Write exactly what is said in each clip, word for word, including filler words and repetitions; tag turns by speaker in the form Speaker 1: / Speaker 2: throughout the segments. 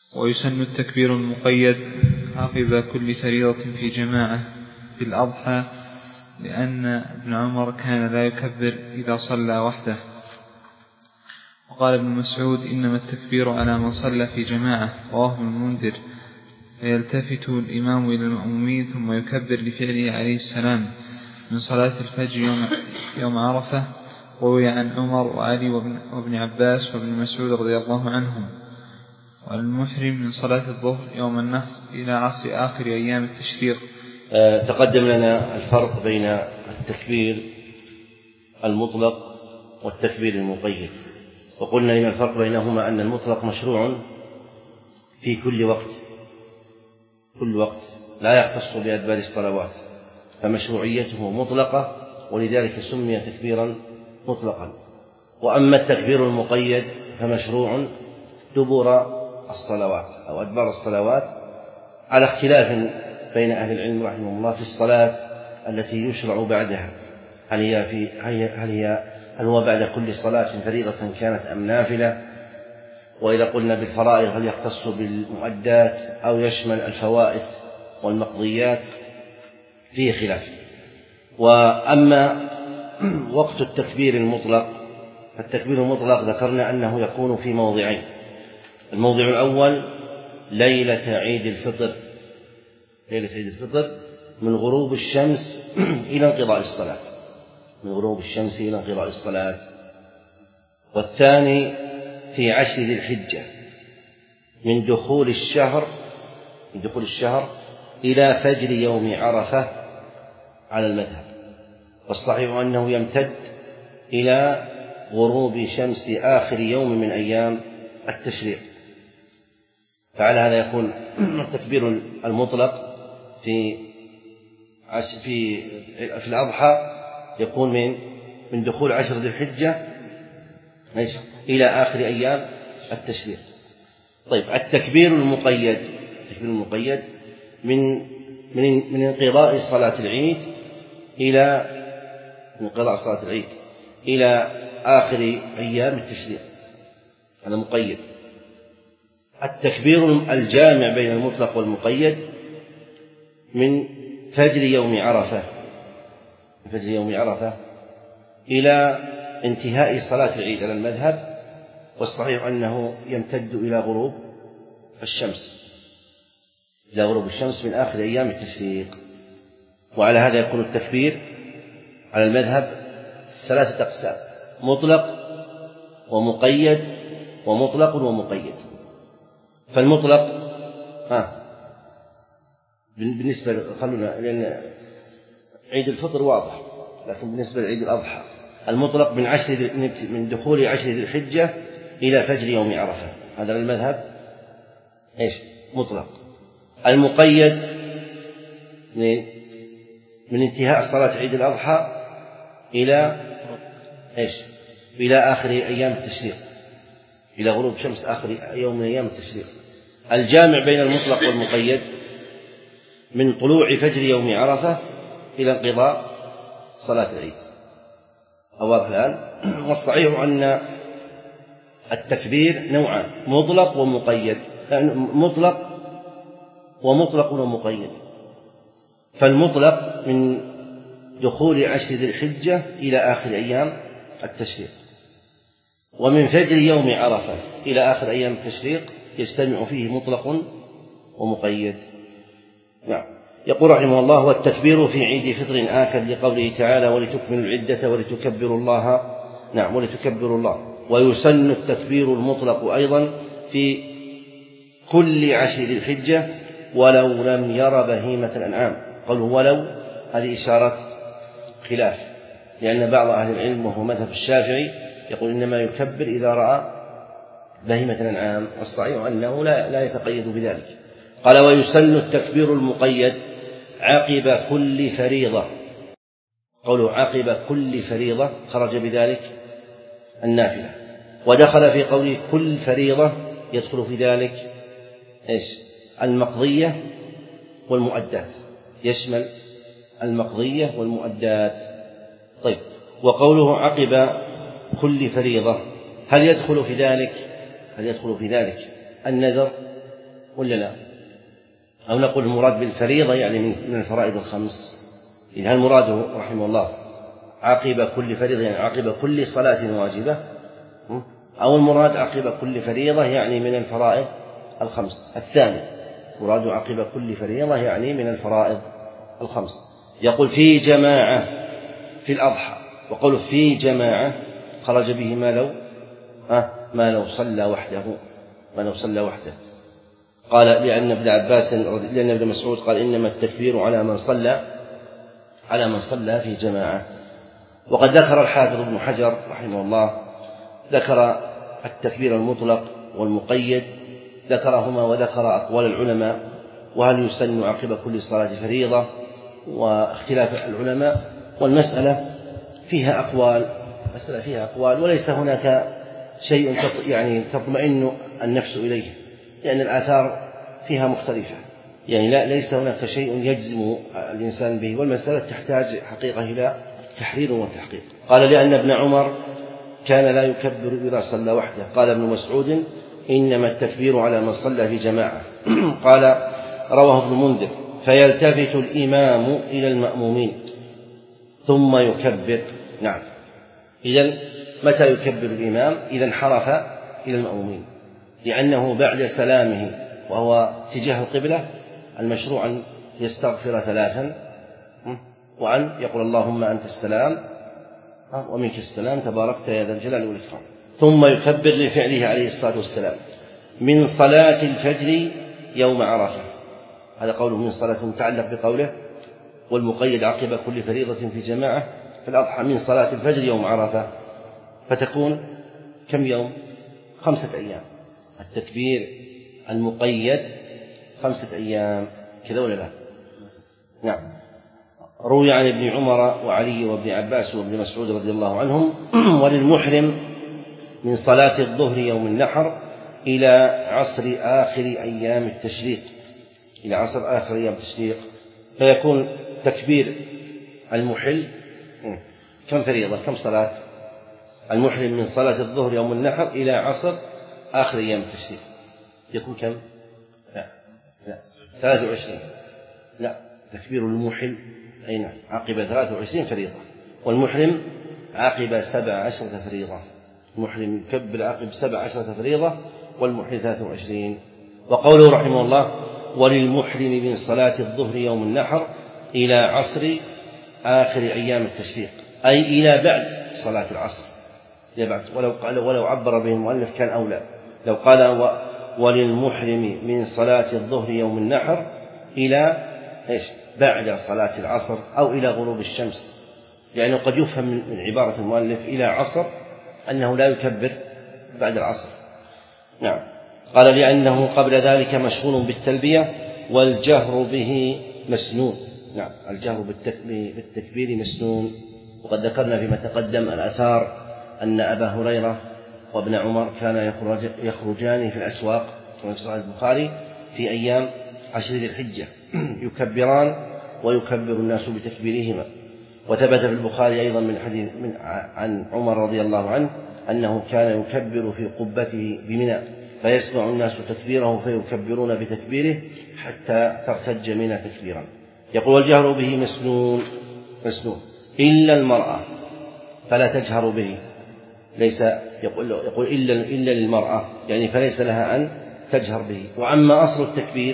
Speaker 1: ويسن التكبير المقيد عقب كل فريضة في جماعة في الأضحى، لأن ابن عمر كان لا يكبر إذا صلى وحده. وقال ابن مسعود: إنما التكبير على من صلى في جماعة، رواه ابن المنذر. فيلتفت الإمام إلى المأمومين ثم يكبر لفعله عليه السلام من صلاة الفجر يوم, يوم عرفة. روي عن عمر وعلي وابن عباس وابن مسعود رضي الله عنهم. والمحرم من صلاة الظهر يوم النحر إلى عصر آخر أيام التشريق.
Speaker 2: أه تقدم لنا الفرق بين التكبير المطلق والتكبير المقيد، وقلنا إن الفرق بينهما أن المطلق مشروع في كل وقت، كل وقت لا يختص بأدبار الصلوات، فمشروعيته مطلقة، ولذلك سمي تكبيرا مطلقا. وأما التكبير المقيد فمشروع دبر الصلوات أو أدبار الصلوات، على اختلاف بين أهل العلم رحمه الله في الصلاة التي يشرع بعدها، هل هي في هل هي هل هو بعد كل صلاة فريضة كانت أم نافلة؟ وإذا قلنا بالفرائض هل يختص بالمؤدات أو يشمل الفوائد والمقضيات؟ فيه خلاف. وأما وقت التكبير المطلق فالتكبير المطلق ذكرنا أنه يكون في موضعين: الموضع الأول ليلة عيد الفطر، ليلة عيد الفطر من غروب الشمس إلى انقضاء الصلاة، من غروب الشمس إلى انقضاء الصلاة. والثاني في عشر ذي الحجة من دخول الشهر من دخول الشهر إلى فجر يوم عرفة على المذهب، والصحيح أنه يمتد إلى غروب شمس آخر يوم من أيام التشريق. فعلى هذا يكون التكبير المطلق في في في الأضحى يكون من من دخول عشر ذي الحجة إلى آخر أيام التشريق. طيب، التكبير المقيد التكبير المقيد من من من انقضاء صلاة العيد إلى من انقضاء صلاة العيد إلى آخر أيام التشريق، هذا مقيد. التكبير الجامع بين المطلق والمقيد من فجر يوم عرفة من فجر يوم عرفة إلى انتهاء صلاة العيد على المذهب، والصحيح أنه يمتد إلى غروب الشمس إلى غروب الشمس من آخر أيام التشريق. وعلى هذا يكون التكبير على المذهب ثلاثة أقسام: مطلق ومقيد ومطلق ومقيد. فالمطلق ها بالنسبة خلونا لأن عيد الفطر واضح، لكن بالنسبة لعيد الأضحى المطلق من عشر من دخول عشر ذي الحجة إلى فجر يوم عرفة، هذا المذهب إيش مطلق. المقيد من من انتهاء صلاة عيد الأضحى إلى إيش إلى آخر أيام التشريق، إلى غروب شمس آخر يوم من أيام التشريق. الجامع بين المطلق والمقيد من طلوع فجر يوم عرفة إلى انقضاء صلاة العيد. واضح الآن؟ والصحيح أن التكبير نوعان: مطلق ومقيد، مطلق ومطلق ومقيد. فالمطلق من دخول عشر ذي الحجة إلى آخر أيام التشريق، ومن فجر يوم عرفة إلى آخر أيام التشريق يجتمع فيه مطلق ومقيد. نعم. يقول رحمه الله: والتكبير في عيد فطر آكد لقوله تعالى: ولتكملوا العدة ولتكبروا الله نعم ولتكبروا الله. ويسن التكبير المطلق أيضا في كل عشر ذي الحجة ولو لم ير بهيمة الأنعام. قالوا ولو، هذه إشارة خلاف، لأن بعض أهل العلم وهو مذهب الشافعي يقول إنما يكبر إذا رأى بهيمة الأنعام، والصحيح أنه لا, لا يتقيد بذلك. قال: ويسن التكبير المقيد عقب كل فريضة. قوله عقب كل فريضة خرج بذلك النافلة، ودخل في قوله كل فريضة يدخل في ذلك إيش المقضية والمؤدات، يشمل المقضية والمؤدات. طيب، وقوله عقب كل فريضة هل يدخل في ذلك هل يدخل في ذلك النذر ولا لا؟ أو نقول المراد بالفريضة يعني من الفرائض الخمس؟ إذا هل مراده رحمه الله عقب كل فريضة يعني عقب كل صلاة واجبة، أو المراد عقب كل فريضة يعني من الفرائض الخمس؟ الثاني، مراد عقب كل فريضة يعني من الفرائض الخمس. يقول في جماعة في الأضحى، وقول في جماعة خرج به ما لو أه ما لو صلى وحده، ما لو صلى وحده. قال لأن ابن عباس لأن ابن مسعود قال إنما التكبير على من صلى على من صلى في جماعة. وقد ذكر الحافظ ابن حجر رحمه الله ذكر التكبير المطلق والمقيد، ذكرهما وذكر أقوال العلماء، وهل يسن عقب كل صلاة فريضة، واختلاف العلماء، والمسألة فيها أقوال مسألة فيها أقوال وليس هناك شيء يعني تطمئن النفس إليه، لأن الآثار فيها مختلفة، يعني لا ليس هناك شيء يجزم الإنسان به، والمسألة تحتاج حقيقة إلى تحرير وتحقيق. قال لأن ابن عمر كان لا يكبر إذا صلى وحده. قال ابن مسعود إنما التكبير على من صلى في جماعة. قال رواه ابن المنذر فيلتفت الإمام إلى المأمومين ثم يكبر. نعم، إذن متى يكبر الإمام؟ إذا انحرف إلى المأمومين، لأنه بعد سلامه وهو تجاه القبلة المشروع أن يستغفر ثلاثا، وأن يقول اللهم أنت السلام ومنك السلام تباركت يا ذا الجلال والإكرام، ثم يكبر لفعله عليه الصلاة والسلام من صلاة الفجر يوم عرفة. هذا قوله من صلاة متعلق بقوله والمقيد عقب كل فريضة في جماعة في الأضحى من صلاة الفجر يوم عرفة، فتكون كم يوم؟ خمسة أيام. التكبير المقيد خمسة أيام، كذا ولا لا؟ نعم. روي عن ابن عمر وعلي وابن عباس وابن مسعود رضي الله عنهم وللمحرم من صلاة الظهر يوم النحر إلى عصر آخر أيام التشريق، إلى عصر آخر أيام التشريق، فيكون تكبير المحل كم فريضة؟ كم صلاة؟ المحرم من صلاة الظهر يوم النحر إلى عصر آخر أيام التشريق يكون كم؟ لا لا ثلاثة وعشرين. لا، تكبير المحل أي نعم عقب ثلاثة وعشرين فريضة، والمحرم عقب سبع عشرة فريضة. المحرم يكبر عقب سبع عشرة فريضة، والمحرم ثلاثة وعشرين. وقوله رحمه الله وللمحرم من صلاة الظهر يوم النحر إلى عصر آخر أيام التشريق، أي إلى بعد صلاة العصر، إلى بعد. ولو قال ولو عبر به المؤلف كان أولى، لو قال وللمحرم من صلاة الظهر يوم النحر إلى إيش؟ بعد صلاة العصر أو إلى غروب الشمس، لأنه قد يفهم من عبارة المؤلف إلى عصر أنه لا يكبر بعد العصر. نعم. قال لأنه قبل ذلك مشغول بالتلبية والجهر به مسنون. نعم، الجهر بالتكبير مسنون. وقد ذكرنا فيما تقدم الآثار أن أبا هريرة وابن عمر كان يخرجان في الأسواق كما في صحيح البخاري في أيام عشر ذي الحجة يكبران ويكبر الناس بتكبيرهما. وثبت في البخاري أيضا من حديث من عن عمر رضي الله عنه أنه كان يكبر في قبته بمنى فيسمع الناس تكبيره فيكبرون بتكبيره حتى ترتج منى تكبيرا. يقول والجهر به مسنون مسنون إلا المرأة فلا تجهر به، ليس يقول, يقول إلا, إلا للمرأة يعني فليس لها أن تجهر به. وأما أصل التكبير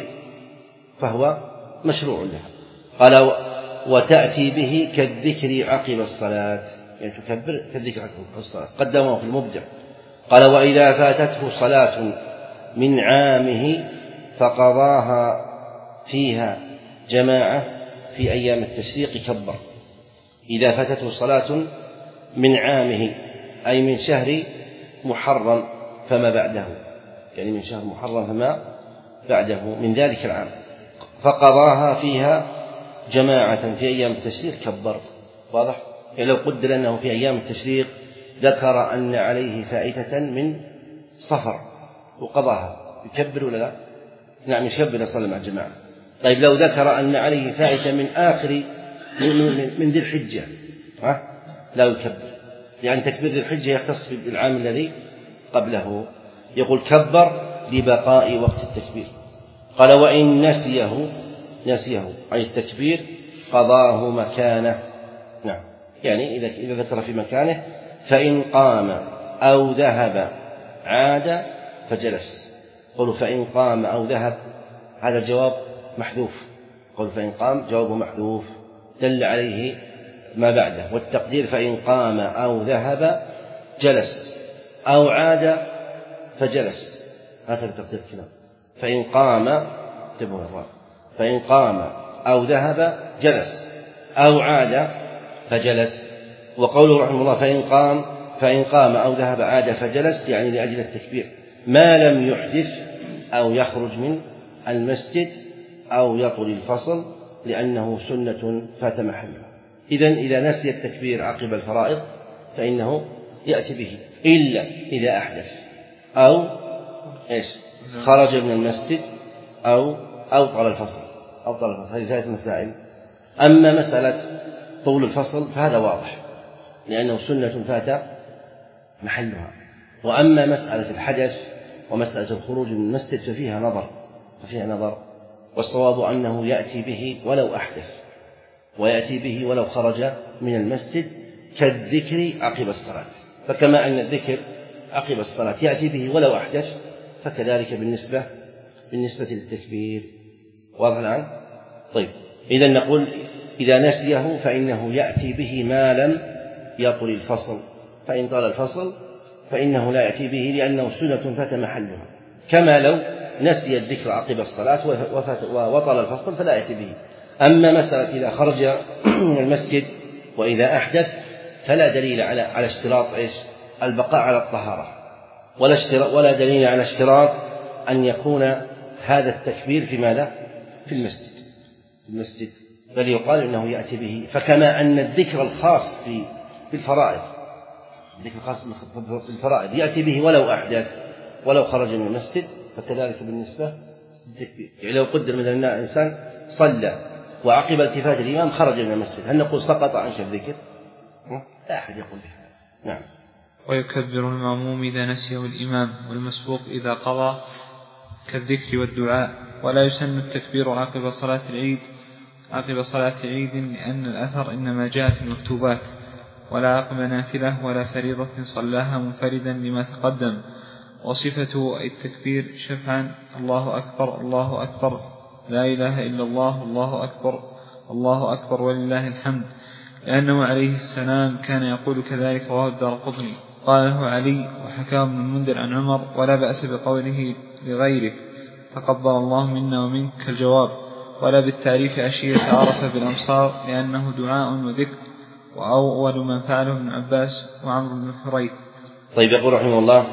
Speaker 2: فهو مشروع لها. قال وتأتي به كالذكر عقب الصلاة، يعني تكبر كالذكر عقب الصلاة، قدمه في المبدع. قال وإذا فاتته صلاة من عامه فقضاها فيها جماعة في أيام التشريق كبر. إذا فاتته صلاة من عامه أي من شهر محرم فما بعده، يعني من شهر محرم فما بعده من ذلك العام، فقضاها فيها جماعة في أيام التشريق كبر. واضح؟ يعني لو قدر أنه في أيام التشريق ذكر أن عليه فائتة من صفر وقضاها يكبر ولا لا؟ نعم يكبر صلى مع الجماعة. طيب لو ذكر أن عليه فائتة من آخر من ذي الحجة ها؟ لا يكبر، يعني تكبير ذي الحجة يختص بالعام الذي قبله. يقول كبر لبقاء وقت التكبير، قال وإن نسيه نسيه أي التكبير قضاه مكانه. نعم، يعني إذا إذا ذكر في مكانه فإن قام أو ذهب عاد فجلس. قولوا فإن قام أو ذهب هذا الجواب محذوف، قولوا فإن قام جوابه محذوف دل عليه ما بعده، والتقدير فإن قام أو ذهب جلس أو عاد فجلس، هكذا تقدير الكلام. فإن قام تبغى فإن قام أو ذهب جلس أو عاد فجلس. وقوله رحمه الله فإن قام فإن قام أو ذهب عاد فجلس يعني لأجل التكبير ما لم يحدث أو يخرج من المسجد أو يطل الفصل لأنه سنة فات محله. إذن إذا نسي التكبير عقب الفرائض فإنه يأتي به إلا إذا أحدث أو إيش خرج من المسجد أو أو طال الفصل أو طال الفصل. هذه ثلاث مسائل. أما مسألة طول الفصل فهذا واضح لأنه سنة فات محلها. وأما مسألة الحدث ومسألة الخروج من المسجد ففيها نظر ففيها نظر والصواب أنه يأتي به ولو أحدث ويأتي به ولو خرج من المسجد كالذكر عقب الصلاة. فكما أن الذكر عقب الصلاة يأتي به ولو أحدث فكذلك بالنسبة بالنسبة للتكبير. واضح الآن؟ طيب، إذا نقول إذا نسيه فإنه يأتي به ما لم يطل الفصل، فإن طال الفصل فإنه لا يأتي به لأنه سنة فات محلها، كما لو نسي الذكر عقب الصلاة وطال الفصل فلا يأتي به. أما مسألة إذا خرج من المسجد وإذا أحدث فلا دليل على على اشتراط إيش البقاء على الطهارة، ولا اشتراط ولا دليل على اشتراط أن يكون هذا التكبير في ماذا؟ في المسجد في المسجد بل يقال إنه يأتي به. فكما أن الذكر الخاص في الفرائض الذكر الخاص في الفرائض يأتي به ولو أحدث ولو خرج من المسجد فكذلك بالنسبة للتكبير. يعني لو قدر مثلا إنسان صلى وعقب التفات الإمام خرج من المسجد هل نقول سقط عنك الذكر؟ لا أحد يقول بهذا. نعم.
Speaker 1: ويكبر المأموم إذا نسيه الإمام والمسبوق إذا قضى كالذكر والدعاء. ولا يسن التكبير عقب صلاة العيد عقب صلاة عيد لأن الأثر إنما جاء في المكتوبات، ولا عقب نافلة ولا فريضة صلاها منفردا لما تقدم. وصفة التكبير شفعا الله أكبر الله أكبر لا إله إلا الله الله أكبر الله أكبر ولله الحمد، لأنه عليه السلام كان يقول كذلك. رواه الدارقطني. قاله علي وحكاه ابن المنذر عن عمر ولا بأس بقوله لغيره تقبل الله منا ومنك الجواب، ولا بالتعريف أشياء تعرف بالأمصار لأنه دعاء وذكر، وأول من فعله ابن عباس وعمرو بن حريث.
Speaker 2: طيب، يقول رحمه الله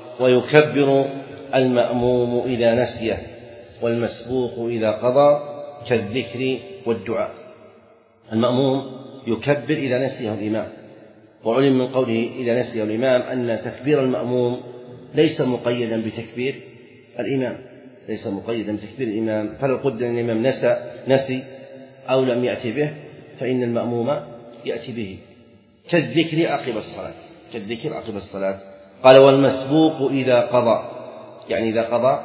Speaker 2: ويكبر المأموم إذا نسيه والمسبوق إذا قضى كالذكر والدعاء. المأموم يكبر إذا نسيه الإمام، وعلم من قوله إذا نسيه الإمام أن تكبير المأموم ليس مقيدا بتكبير الإمام ليس مقيدا بتكبير الإمام. فلو قدر أن الإمام نسى نسي أو لم يأتي به فإن المأموم يأتي به كالذكر عقب الصلاة كالذكر عقب الصلاة. قال والمسبوق إذا قضى يعني إذا قضى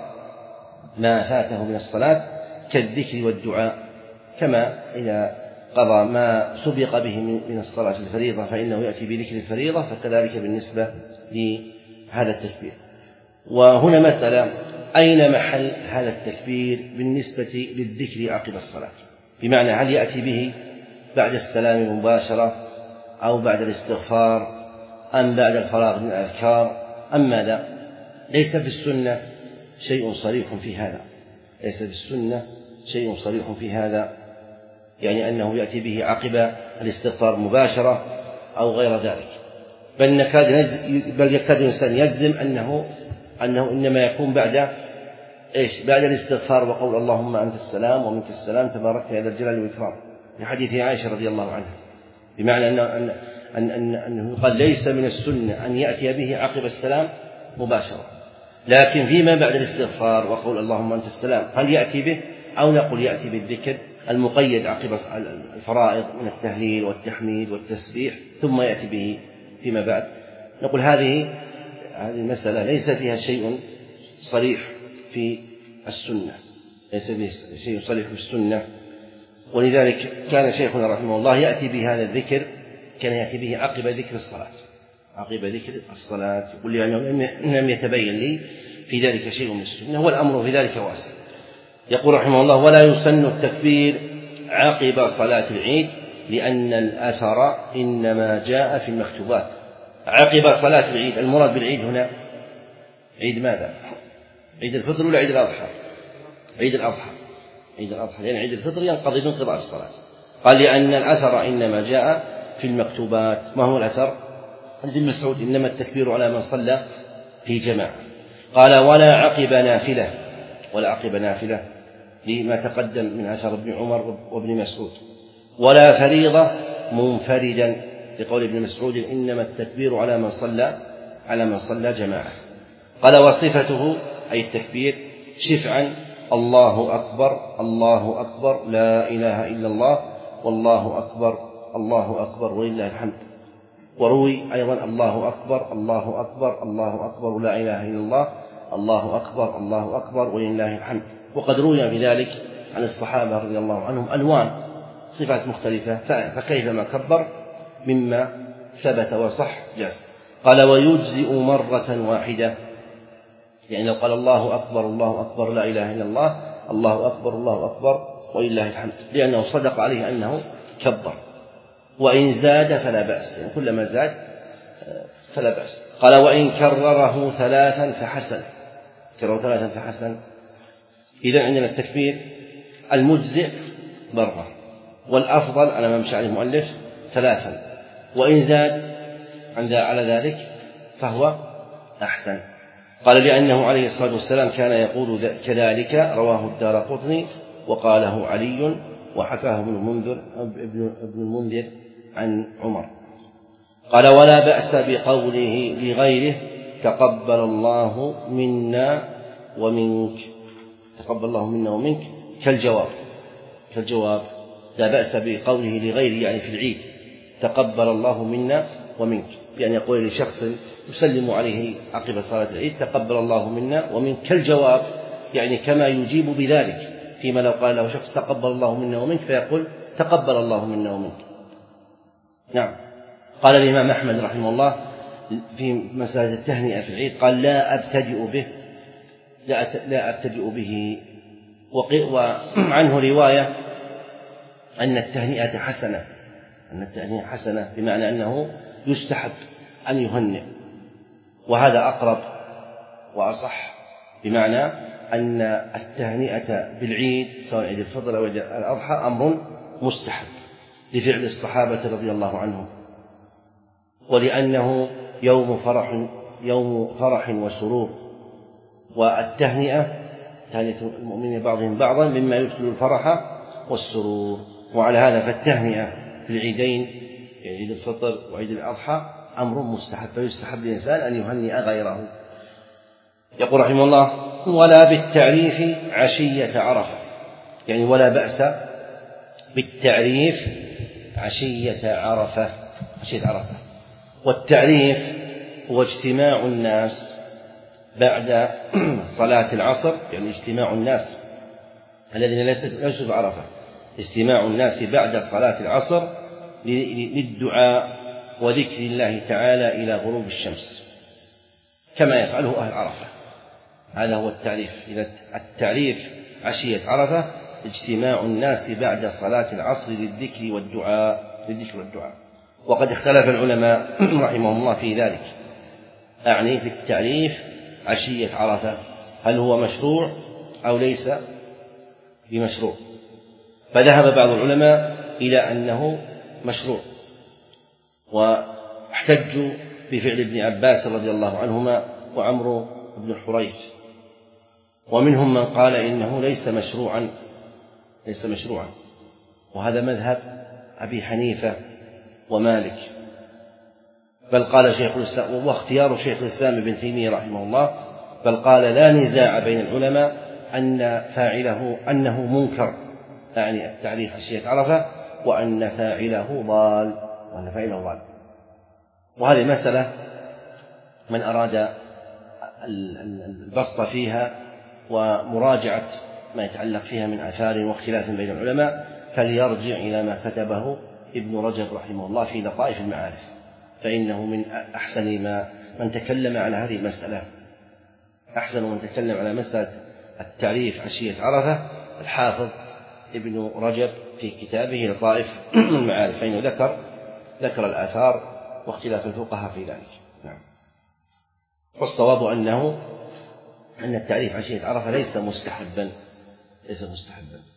Speaker 2: ما فاته من الصلاة كالذكر والدعاء، كما إذا قضى ما سبق به من الصلاة الفريضة فإنه يأتي بذكر الفريضة فكذلك بالنسبة لهذا التكبير. وهنا مسألة أين محل هذا التكبير بالنسبة للذكر عقب الصلاة؟ بمعنى هل يأتي به بعد السلام مباشرة أو بعد الاستغفار أم بعد الفراغ من الأذكار أم ماذا؟ ليس في السنة شيء صريح في هذا ليس في السنة شيء صريح في هذا يعني أنه يأتي به عقب الاستغفار مباشرة أو غير ذلك، بل نكاد بل يكاد الإنسان يجزم أنه أنه إنما يكون بعد إيش؟ بعد الاستغفار وقول اللهم أنت السلام ومنك السلام تباركت يا ذا الجلال والإكرام، في حديث عائشة رضي الله عنها. بمعنى أن أن أن أن أنه قال ليس من السنة أن يأتي به عقب السلام مباشرة، لكن فيما بعد الاستغفار وقول اللهم أنت السلام هل يأتي به أو نقول يأتي بالذكر المقيد عقب الفرائض من التهليل والتحميد والتسبيح ثم يأتي به فيما بعد؟ نقول هذه هذه المسألة ليس فيها شيء صريح في السنة ليس به شيء يصرح بالسنة. ولذلك كان شيخنا رحمه الله يأتي بهذا الذكر، كان يأتي به عقب ذكر الصلاة، عقب ذكر الصلاة، يقول لي أنه لم يتبين لي في ذلك شيء من السنة، والأمر في ذلك واسع. يقول رحمه الله: ولا يسن التكبير عقب صلاة العيد لأن الأثر إنما جاء في المكتوبات. عقب صلاة العيد، المراد بالعيد هنا عيد ماذا؟ عيد الفطر ولا عيد الأضحى؟ عيد الأضحى، عيد الأضحى، لأن عيد الفطر ينقضي بانقضاء الصلاة. قال: لأن الأثر إنما جاء في المكتوبات. ما هو الأثر؟ عند ابن مسعود: إنما التكبير على من صلى في جماعة. قال: ولا عقب نافلة، ولا عقب نافلة لما تقدم من أثر ابن عمر وابن مسعود. ولا فريضة منفردا لقول ابن مسعود: إنما التكبير على من صلى على من صلى جماعة. قال: وصفته أي التكبير شفعا: الله أكبر الله أكبر لا إله إلا الله والله أكبر الله أكبر ولله الحمد. وروي أيضا: الله أكبر الله أكبر الله أكبر لا إله إلا الله الله أكبر الله أكبر ولله الحمد. وقد روي بذلك عن الصحابة رضي الله عنهم ألوان صفات مختلفة، فكيفما كبر مما ثبت وصح جاز. قال: ويجزئ مرة واحدة، يعني لو قال الله أكبر الله أكبر لا إله إلا الله الله أكبر الله أكبر ولله الحمد، لأنه صدق عليه أنه كبر. وإن زاد فلا بأس، يعني كلما زاد فلا بأس. قال: وإن كرره ثلاثا فحسن، كرره ثلاثا فحسن. إذا عندنا التكبير المجزئ مرة، والأفضل على ما مشى عليه المؤلف ثلاثا، وإن زاد على ذلك فهو أحسن. قال: لأنه عليه الصلاة والسلام كان يقول كذلك، رواه الدارقطني وقاله علي وحكاه ابن المنذر ابن المنذر عن عمر. قال: ولا بأس بقوله لغيره تقبل الله منا ومنك، تقبل الله منا ومنك كالجواب، كالجواب لا بأس بقوله لغيره، يعني في العيد تقبل الله منا ومنك، بأن يقول لشخص يسلم عليه عقب صلاة العيد تقبل الله منا ومنك كالجواب، يعني كما يجيب بذلك، فيما لو قال له شخص تقبل الله منا ومنك فيقول تقبل الله منا ومنك. نعم. قال الإمام أحمد رحمه الله في مسألة التهنئة في العيد، قال: لا أبتدئ به لا أبتدئ به. وعنه رواية أن التهنئة حسنة، أن التهنئة حسنة بمعنى أنه يستحب أن يهنئ، وهذا أقرب وأصح، بمعنى أن التهنئة بالعيد سواء عيد الفطر أو عيد الأضحى أمر مستحب لفعل الصحابة رضي الله عنهم، ولأنه يوم فرح يوم فرح وسرور، والتهنئة تهنئة المؤمنين بعضهم بعضا مما يدخل الفرح والسرور. وعلى هذا فالتهنئة في العيدين، يعني عيد الفطر وعيد الأضحى، أمر مستحب، فيستحب للإنسان أن يهنئ غيره. يقول رحمه الله: ولا بالتعريف عشية عرفة، يعني ولا بأس بالتعريف عشية عرفة، عشية عرفة. والتعريف هو اجتماع الناس بعد صلاة العصر، يعني اجتماع الناس الذين ليسوا في عرفة، اجتماع الناس بعد صلاة العصر للدعاء وذكر الله تعالى إلى غروب الشمس كما يفعله أهل عرفة. هذا هو التعريف. إذا التعريف عشية عرفة اجتماع الناس بعد صلاة العصر للذكر والدعاء للذكر والدعاء. وقد اختلف العلماء رحمهم الله في ذلك، أعني في التعريف عشية عرفة، هل هو مشروع أو ليس بمشروع؟ فذهب بعض العلماء إلى أنه مشروع، واحتجوا بفعل ابن عباس رضي الله عنهما وعمرو بن الحريث. ومنهم من قال إنه ليس مشروعا ليس مشروعا وهذا مذهب أبي حنيفة ومالك، بل قال شيخ الإسلام، واختيار شيخ الإسلام ابن تيمية رحمه الله، بل قال: لا نزاع بين العلماء أن فاعله أنه منكر، يعني التعريف عشية عرفة، وأن فاعله ضال وأن فاعله ضال. وهذه مسألة من أراد البسط فيها ومراجعة ما يتعلق فيها من آثار واختلاف بين العلماء فليرجع إلى ما كتبه ابن رجب رحمه الله في لطائف المعارف، فإنه من أحسن ما من تكلم على هذه المسألة، أحسن من تكلم على مسألة التعريف عشية عرفة الحافظ ابن رجب في كتابه لطائف المعارف، فإنه ذكر ذكر الآثار واختلاف الفقهاء في ذلك. نعم. والصواب أنه أن التعريف عشية عرفة ليس مستحبا ليس مستحبا